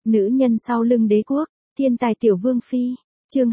Nữ nhân sau lưng đế quốc, thiên tài Tiểu Vương Phi, chương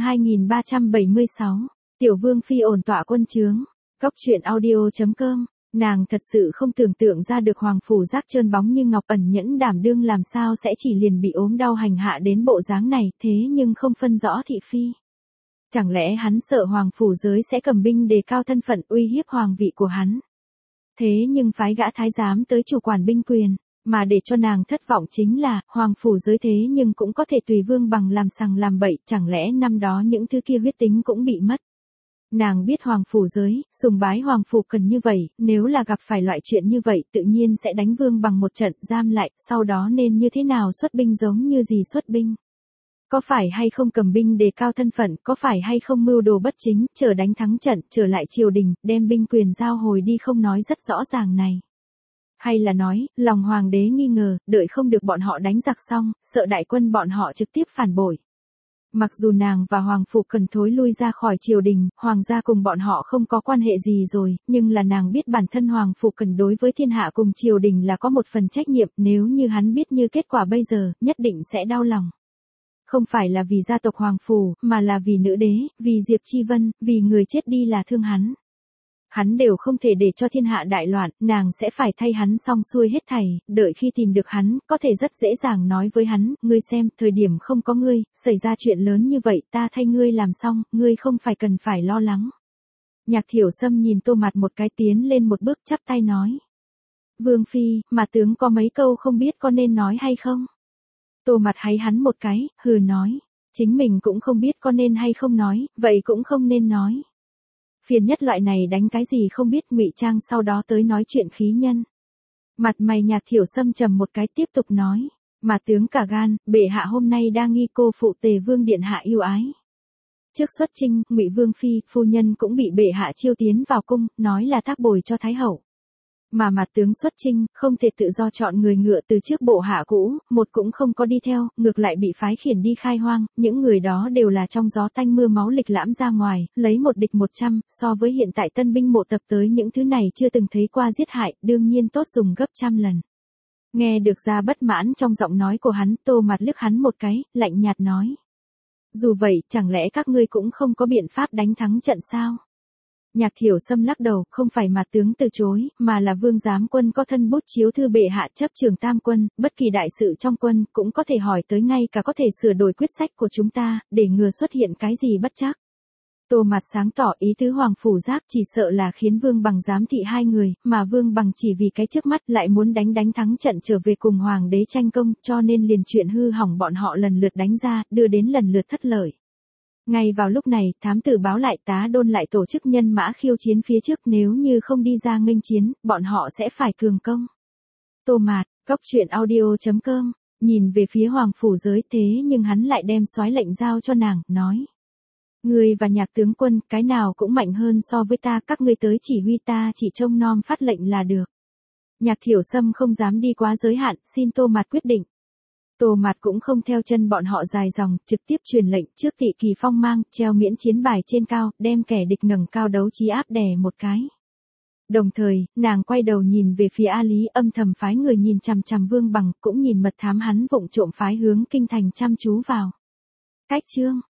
2376, Tiểu Vương Phi ổn tọa quân trướng, Cóc truyện audio.com, nàng thật sự không tưởng tượng ra được hoàng phủ giác trơn bóng như ngọc ẩn nhẫn đảm đương làm sao sẽ chỉ liền bị ốm đau hành hạ đến bộ dáng này, thế nhưng không phân rõ thị phi. Chẳng lẽ hắn sợ hoàng phủ giới sẽ cầm binh đề cao thân phận uy hiếp hoàng vị của hắn. Thế nhưng phái gã thái giám tới chủ quản binh quyền. Mà để cho nàng thất vọng chính là, hoàng phủ giới thế nhưng cũng có thể tùy Vương Bằng làm sằng làm bậy, chẳng lẽ năm đó những thứ kia huyết tính cũng bị mất. Nàng biết hoàng phủ giới, sùng bái hoàng phủ cần như vậy, nếu là gặp phải loại chuyện như vậy tự nhiên sẽ đánh Vương Bằng một trận giam lại, sau đó nên như thế nào xuất binh giống như gì xuất binh. Có phải hay không cầm binh đề cao thân phận, có phải hay không mưu đồ bất chính, chờ đánh thắng trận, trở lại triều đình, đem binh quyền giao hồi đi không nói rất rõ ràng này. Hay là nói, lòng hoàng đế nghi ngờ, đợi không được bọn họ đánh giặc xong, sợ đại quân bọn họ trực tiếp phản bội. Mặc dù nàng và hoàng phủ cần thối lui ra khỏi triều đình, hoàng gia cùng bọn họ không có quan hệ gì rồi, nhưng là nàng biết bản thân hoàng phủ cần đối với thiên hạ cùng triều đình là có một phần trách nhiệm, nếu như hắn biết như kết quả bây giờ, nhất định sẽ đau lòng. Không phải là vì gia tộc hoàng phủ, mà là vì nữ đế, vì Diệp Chi Vân, vì người chết đi là thương hắn. Hắn đều không thể để cho thiên hạ đại loạn, nàng sẽ phải thay hắn xong xuôi hết thảy, đợi khi tìm được hắn, có thể rất dễ dàng nói với hắn, ngươi xem, thời điểm không có ngươi, xảy ra chuyện lớn như vậy, ta thay ngươi làm xong, ngươi không phải cần phải lo lắng. Nhạc Thiểu Sâm nhìn Tô Mạt một cái tiến lên một bước chắp tay nói. Vương Phi, mà tướng có mấy câu không biết có nên nói hay không? Tô Mạt háy hắn một cái, hừ nói, chính mình cũng không biết có nên hay không nói, vậy cũng không nên nói. Phiền nhất loại này đánh cái gì không biết ngụy trang sau đó tới nói chuyện khí nhân. Mặt mày Nhạc Thiểu Sâm trầm một cái tiếp tục nói, mà tướng cả gan, bệ hạ hôm nay đang nghi cô phụ Tề Vương điện hạ yêu ái. Trước xuất chinh, Ngụy Vương Phi, phu nhân cũng bị bệ hạ chiêu tiến vào cung, nói là thác bồi cho Thái Hậu. Mà tướng xuất chinh, không thể tự do chọn người ngựa từ trước bộ hạ cũ, một cũng không có đi theo, ngược lại bị phái khiển đi khai hoang, những người đó đều là trong gió tanh mưa máu lịch lãm ra ngoài, lấy một địch 100, so với hiện tại tân binh mộ tập tới những thứ này chưa từng thấy qua giết hại, đương nhiên tốt dùng gấp trăm lần. Nghe được ra bất mãn trong giọng nói của hắn, Tô Mạt liếc hắn một cái, lạnh nhạt nói. Dù vậy, chẳng lẽ các ngươi cũng không có biện pháp đánh thắng trận sao? Nhạc Thiểu Sâm lắc đầu, không phải mà tướng từ chối, mà là Vương Giám Quân có thân bút chiếu thư bệ hạ chấp trường tam quân, bất kỳ đại sự trong quân, cũng có thể hỏi tới ngay cả có thể sửa đổi quyết sách của chúng ta, để ngừa xuất hiện cái gì bất trắc. Tô Mạt sáng tỏ ý tứ hoàng phủ giác chỉ sợ là khiến Vương Bằng giám thị hai người, mà Vương Bằng chỉ vì cái trước mắt lại muốn đánh thắng trận trở về cùng hoàng đế tranh công, cho nên liền chuyện hư hỏng bọn họ lần lượt đánh ra, đưa đến lần lượt thất lợi. Ngay vào lúc này, thám tử báo lại Tá Đôn lại tổ chức nhân mã khiêu chiến phía trước, nếu như không đi ra nghênh chiến, bọn họ sẽ phải cường công. Tô Mạt, Cóc truyện audio.com, nhìn về phía hoàng phủ giới thế nhưng hắn lại đem soái lệnh giao cho nàng, nói. Ngươi và Nhạc tướng quân, cái nào cũng mạnh hơn so với ta, các ngươi tới chỉ huy ta chỉ trông nom phát lệnh là được. Nhạc Thiểu Sâm không dám đi quá giới hạn, xin Tô Mạt quyết định. Tô Mạt cũng không theo chân bọn họ dài dòng, trực tiếp truyền lệnh trước Tị Kỳ phong mang, treo miễn chiến bài trên cao, đem kẻ địch ngẩng cao đấu trí áp đè một cái. Đồng thời, nàng quay đầu nhìn về phía A Lý, âm thầm phái người nhìn chằm chằm Vương Bằng, cũng nhìn mật thám hắn vụng trộm phái hướng kinh thành chăm chú vào. Cách chương